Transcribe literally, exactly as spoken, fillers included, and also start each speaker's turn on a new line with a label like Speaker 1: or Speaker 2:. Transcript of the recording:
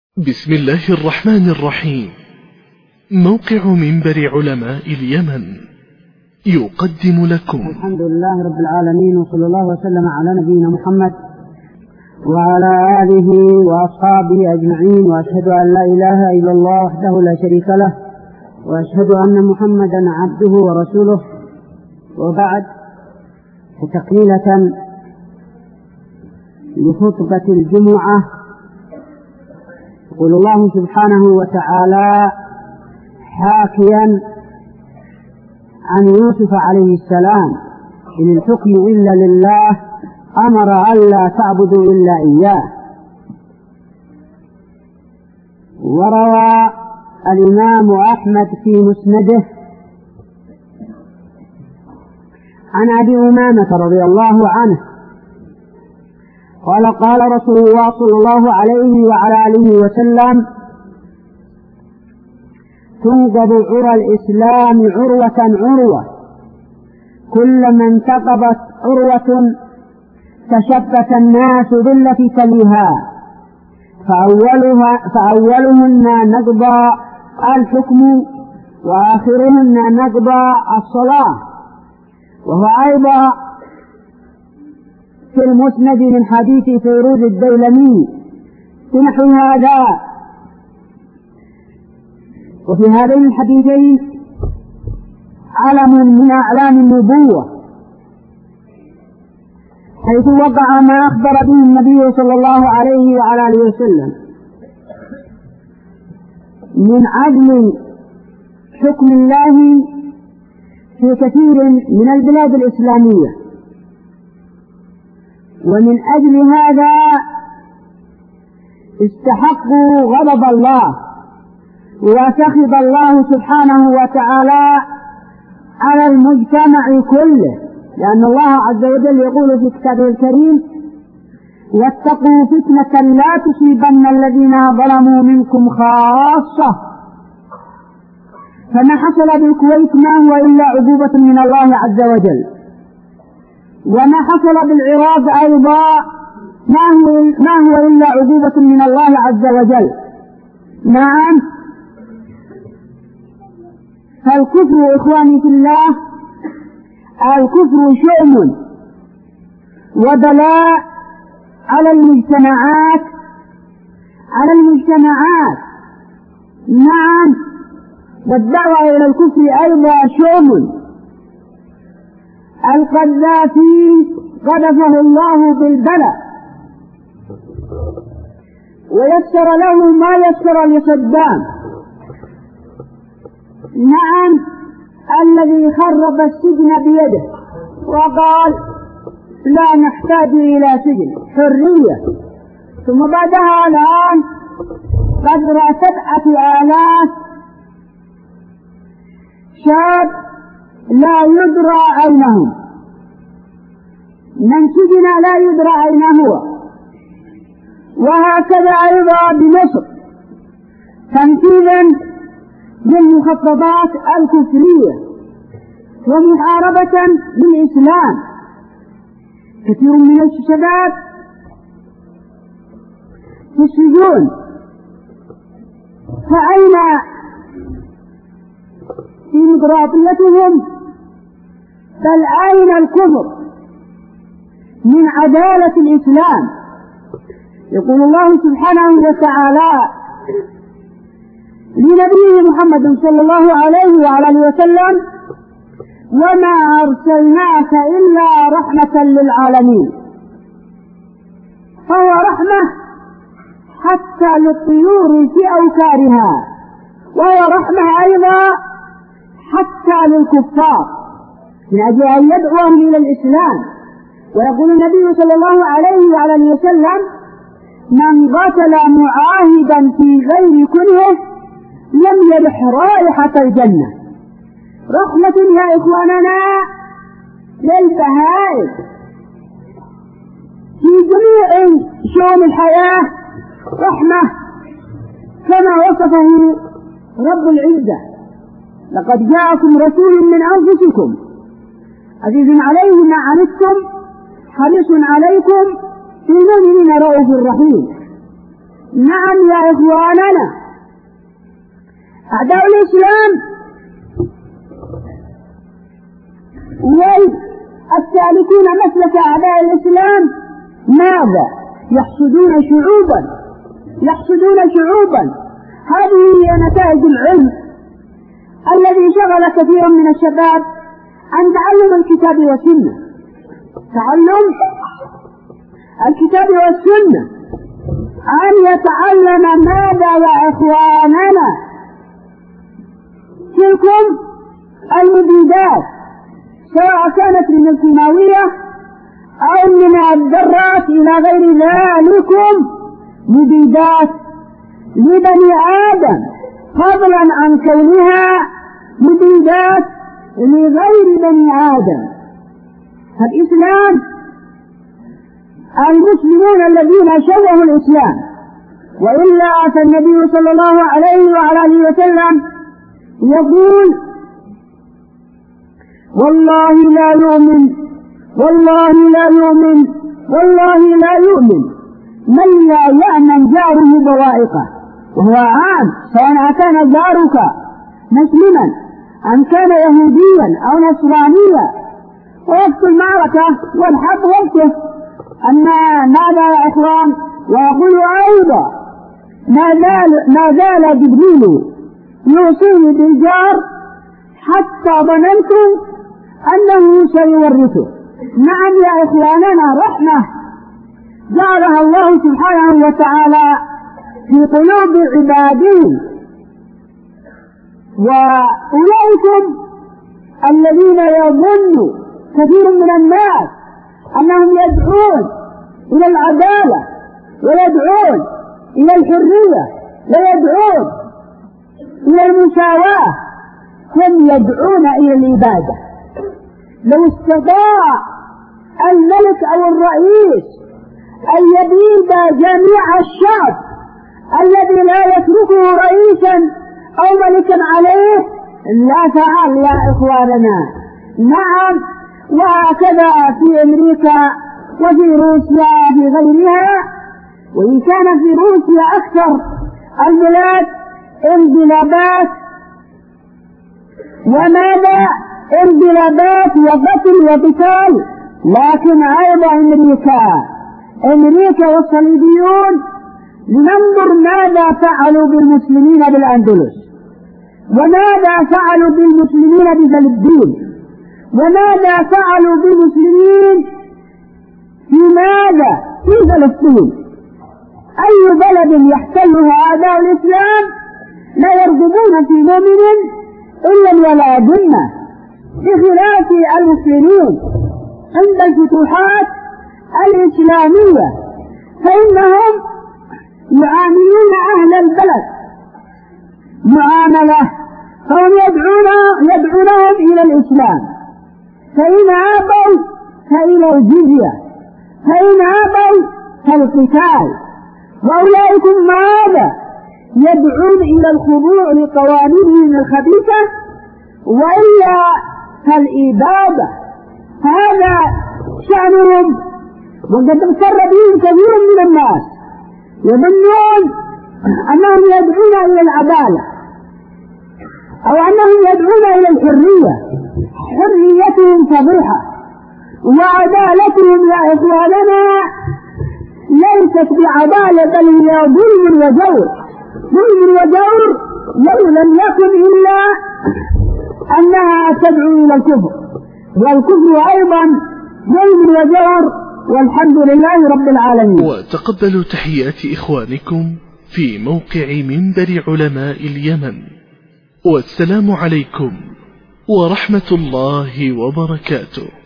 Speaker 1: بسم الله الرحمن الرحيم. موقع منبر علماء اليمن يقدم لكم
Speaker 2: الحمد لله رب العالمين، وصلى الله وسلم على نبينا محمد وعلى آله وأصحابه أجمعين، وأشهد أن لا إله إلا الله وحده لا شريك له، وأشهد أن محمدا عبده ورسوله. وبعد، تكملة لخطبة الجمعة، يقول الله سبحانه وتعالى حاكيا عن يوسف عليه السلام: إن الحكم إلا لله أمر ألا تعبدوا إلا إياه. وروى الإمام أحمد في مسنده عن أبي أمامة رضي الله عنه قال: قال رسول الله صلى الله عليه وعلى آله وسلم: تنقض عرى الإسلام عروة عروة، كلما انتقضت عروة تشبث الناس بالتي فأولها فأولهن نقضى الحكم، وآخرهن نقضى الصلاة. وهو أيضا في المسند من حديث فيروز الديلمي بنحو هذا. وفي هذين الحديثين علم من أعلام النبوة، حيث وقع ما أخبر به النبي صلى الله عليه وعلى آله وسلم من عدل حكم الله في كثير من البلاد الإسلامية. ومن أجل هذا استحقوا غضب الله وسخط الله سبحانه وتعالى على المجتمع كله، لأن الله عز وجل يقول في كتابه الكريم: واتقوا فتنة لا تصيبن الذين ظلموا منكم خاصة. فما حصل بالكويت ما هو إلا عقوبة من الله عز وجل، وما حصل بالعراق أيضا ما هو, ما هو إلا عقوبة من الله عز وجل. نعم، فالكفر إخواني في الله، الكفر شؤم وبلاء على المجتمعات على المجتمعات نعم، والدعوة إلى الكفر أيضا شؤم. القذافي قذفه الله بالبلاء ويسر له ما يسر لصدام. نعم، الذي خرب السجن بيده وقال: لا نحتاج إلى سجن، حرية. ثم بعدها الآن قدر سبعة آلاف شاب لا يدرى أين هم، من سجن لا يدرى أين هو. وهكذا أيضا بمصر تنفيذا للمخططات الكفرية ومحاربة للإسلام. كثير من الشباب في السجون، فأين ديمقراطيتهم؟ بل أين الكفر من عدالة الإسلام؟ يقول الله سبحانه وتعالى لنبيه محمد صلى الله عليه وعلى آله وسلم: وما أرسلناك إلا رحمة للعالمين. فهو رحمة حتى للطيور في أوكارها، وهو رحمة أيضا حتى للكفار من أجل أن يدعوهم إلى الإسلام. ويقول النبي صلى الله عليه وعلى آله وسلم: من قتل معاهدا في غير كره لم يرح رائحة الجنة. رحمة يا إخواننا للبهائم في جميع شؤون الحياة، رحمة كما وصفه رب العزة: لقد جاءكم رسول من أنفسكم عزيز عليه ما عنتم حريص عليكم بالمؤمنين رؤوف رحيم. نعم يا إخواننا، أعداء الإسلام والسالكون مسلك أعداء الإسلام ماذا؟ يحسدون شعوبا يحسدون شعوبا. هذه هي نتائج العلم الذي شغل كثيرا من الشباب عن تعلم الكتاب والسنة. تعلم الكتاب والسنة، أن يتعلم ماذا يا إخواننا؟ تلكم المبيدات، سواء كانت من الكيماوية أو من الذرات إلى غير ذلكم، مبيدات لبني آدم، فضلا عن كونها مبيدات لغير بني آدم. فالإسلام، المسلمون الذين شوهوا الإسلام، وإلا فالنبي صلى الله عليه وعلى آله وسلم يقول: والله لا يؤمن والله لا يؤمن والله لا يؤمن من لا يأمن جاره بوائقه. وهو عام، سواء كان جارك مسلما أم كان يهوديا أو نصرانيا. ووقت المعركة والحرب وقته. أما ماذا يا إخوان؟ ويقول أيضا: ما زال ما زال جبريل يوصيني بالجار حتى ظننت أنه سيورثه. نعم يا إخواننا، رحمة جعلها الله سبحانه وتعالى في قلوب عباده. وأولئكم الذين يظن كثير من الناس أنهم يدعون إلى العدالة ويدعون إلى الحرية ويدعون إلى المساواة، هم يدعون إلى العبادة. لو استطاع الملك أو الرئيس أن يبيد جميع الشعب الذي لا يتركه رئيسا أو ملكا عليه لا فعل يا إخواننا. نعم، وهكذا في أمريكا وفي روسيا في غيرها. وإن كان في روسيا أكثر البلاد انقلابات وماذا انقلابات وقتل وقتال، لكن أيضا أمريكا أمريكا والصليبيون لننظر ماذا فعلوا بالمسلمين بالأندلس، وماذا فعلوا بالمسلمين بفلسطين، وماذا فعلوا بالمسلمين في ماذا في فلسطين. أي بلد يحتلها أعداء الإسلام لا يرغبون في مؤمن إلا ولا ذمة، بخلاف المسلمين عند الفتوحات الإسلامية فإنهم يعاملون أهل البلد معاملة، فهم يدعون يدعونهم إلى الإسلام، فإن أبوا فإلى الجزية، فإن أبوا فالقتال. وأولئكم ماذا؟ يدعون إلى الخضوع لقوانينهم الخبيثة وإلا فالإبادة. هذا شأنهم، وقد اغتر بهم كثير من الناس يظنون أنهم يدعون إلى العدالة أو أنهم يدعون إلى الحرية. حريتهم فضيحة، وعدالتهم يا إخواننا ليست بعدالة بل هي ظلم وجور. ظلم وجور لو لم يكن إلا أنها تدعو إلى الكفر، والكفر أيضا ظلم وجور، والحمد لله رب العالمين.
Speaker 1: وتقبلوا تحيات إخوانكم في موقع منبر علماء اليمن، والسلام عليكم ورحمة الله وبركاته.